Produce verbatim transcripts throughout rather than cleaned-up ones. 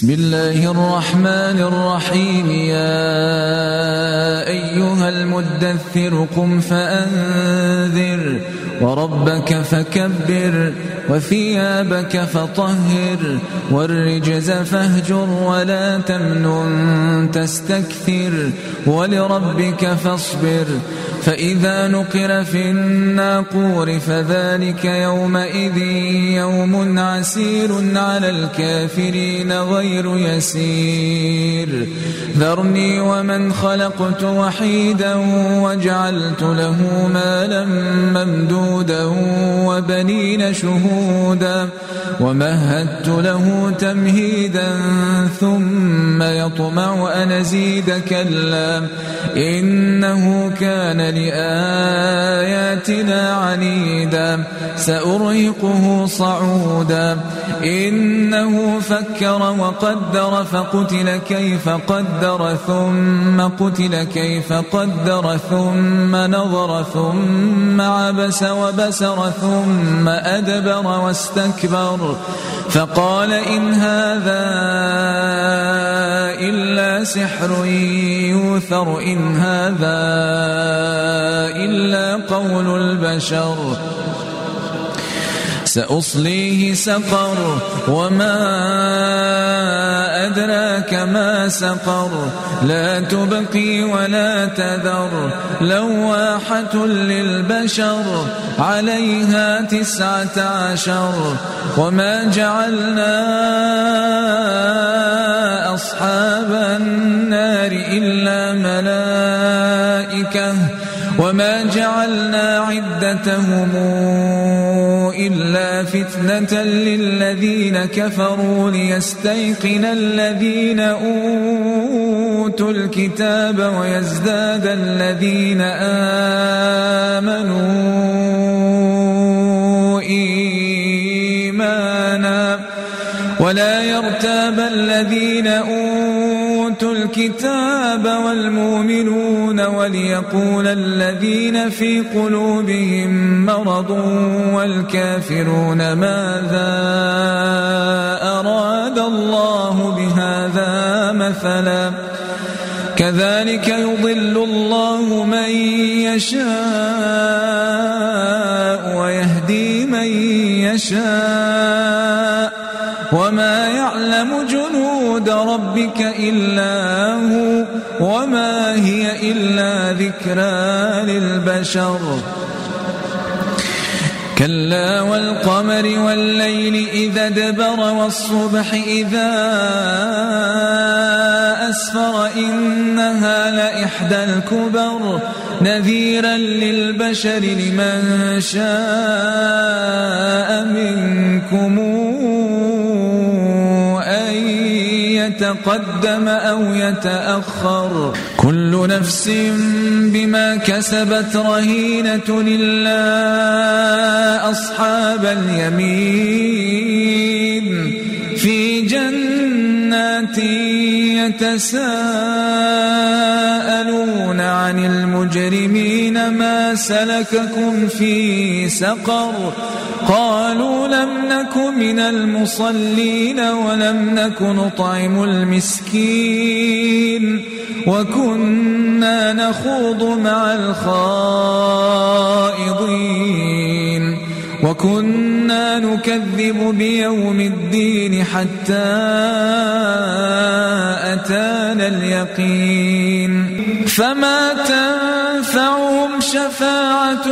بسم الله الرحمن الرحيم. يا أيها المدثر قم فأنذر وربك فكبر وثيابك فطهر والرجز فاهجر ولا تمنن تستكثر ولربك فاصبر. فإذا نقر في الناقور فذلك يومئذ يوم عسير على الكافرين غير يسير. ذرني ومن خلقت وحيدا وجعلت له مالا ممدودا وبنين شهودا ومهدت له تمهيدا ثم يطمع أن أزيد كلا إنه كان لآياتنا عنيدا سأرهقه صعودا. إنه فكر وقدر فقتل كيف قدر ثم قتل كيف قدر ثم نظر ثم عبس وبسر ثم أدبر واستكبر فقال إن هذا إلا سحر يوثر إن هذا إلا قول البشر. سأصليه سقر وما أدراك ما سقر لا تبقي ولا تذر لواحة للبشر عليها تسعة عشر. وما جعلنا أصحاب النار إلا ملائكة وما جعلنا عدتهم إلا فتنة للذين كفروا ليستيقن الذين أوتوا الكتاب ويزداد الذين آمنوا إيمانا ولا يرتاب الذين أوتوا الكتاب والمؤمنون وليقول الذين في قلوبهم مرض والكافرون ماذا أراد الله بهذا مثلا كذلك يضل الله من يشاء ويهدي من يشاء وما يعلم جنود ربك إلا هو وما هي إلا ذكرى للبشر. كلا والقمر والليل إذا ادبر والصبح إذا أسفر إنها لإحدى الكبر نذيرا للبشر لمن شاء منكم أن يتقدم أو يتأخر كل نفس بما كسبت رهينة إلا أصحاب اليمين في جنات يتساءلون عن المجرمين ما سلككم في سقر قالوا لم نك من المصلين ولم نك نطعم المسكين وكنا نخوض مع الخائضين وكنا نكذب بيوم الدين حتى أتانا اليقين فما تنفعهم شفاعة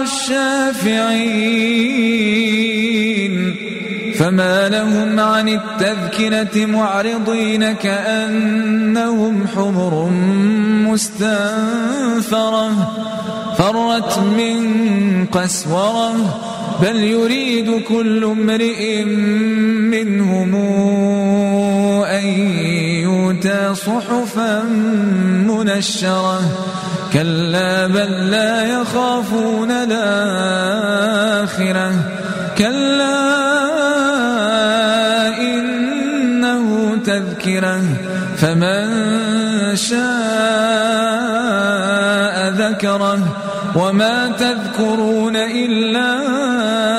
الشافعين فما لهم عن التذكرة معرضين كأنهم حمر مستنفرة فرت من قسورة بل يريد كل امرئ منهم أن يؤتى صحفا منشرة كلا بل لا يخافون الآخرة كلا إنه تذكرة فمن شاء ذكره وما تذكرون إلا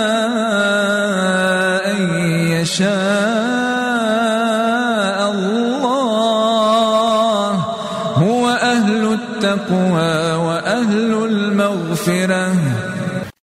أن يشاء الله التقوى وأهل المغفرة.